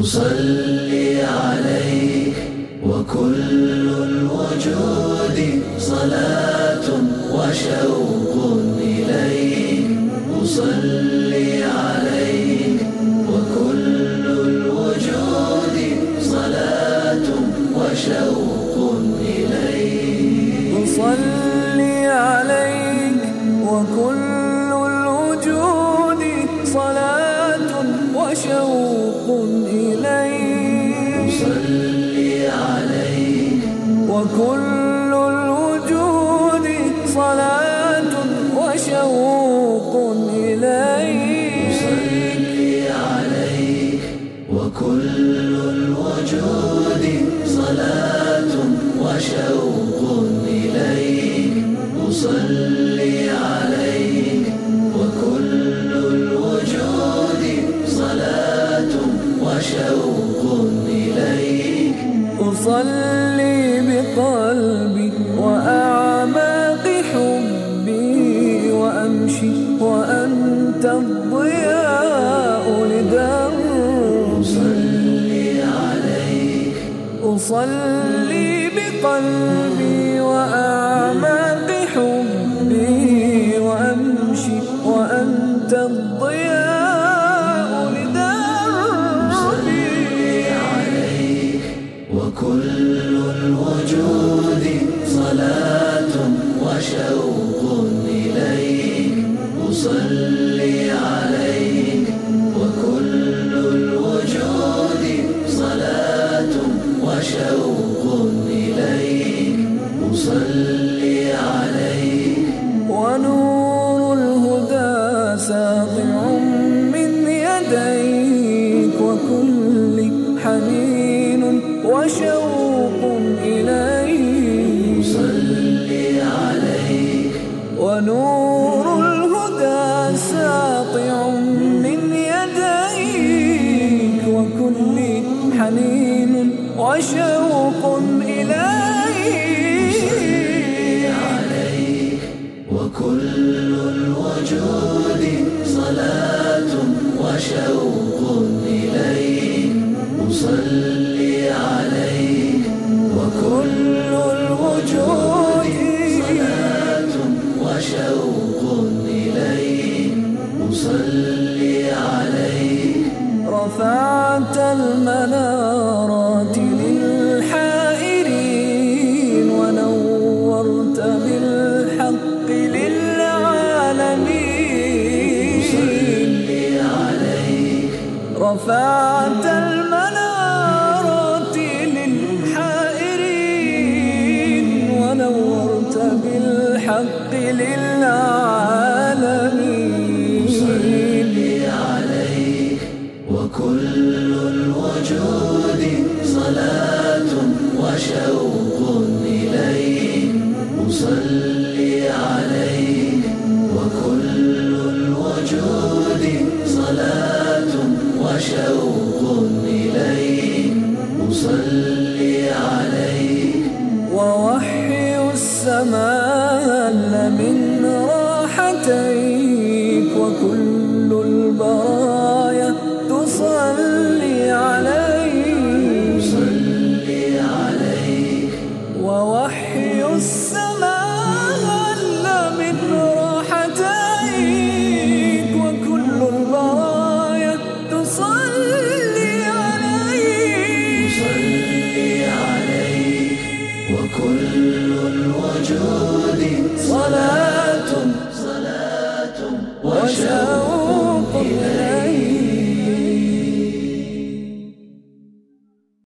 أصلي عليك وكل الوجود صلاة وشوق إليك. أصلي عليك وكل الوجود صلاة وشوق إليك. أصلي عليك وكل الوجود صلاة وشوق إليك. أصلي عليك وكل الوجود صلاة وشوق إليك. أصلي عليك وكل الوجود صلاة وشوق إليك. أصلي عليك وكل الوجود صلاة وشوق إليك. أصلي بقلبي وأعماق حبي وأمشي وأنت الضياء لدربي. أصلي عليك أصلي بقلبي وأعماق حبي وأمشي وأنت الضياء لدربي. عليك وكل الوجود صلاة وشوق إليك. أصلي عليك وكل الوجود صلاة وشوق إليك. أصلي عليك ونور الهدى ساطع من يديك وكل حنين وشوق إليك. أصلي عليك ونور الهدى ساطع من يديك وكل حنين وشوق إليك. عليك وكل الوجود صلاة وشوق إليك. أصلي عليك وكل الوجود صلاة وشوق إليك. أصلي عليك رفعت المنارات للحائرين ونورت بالحق للعالمين. أصلي عليك رفعت المنارات للحائرين ونورت بالحق للعالمين. أصلي عليك وكل الوجود صلاة وشوق إليك. أصلي عليك وكل الوجود صلاة وشوق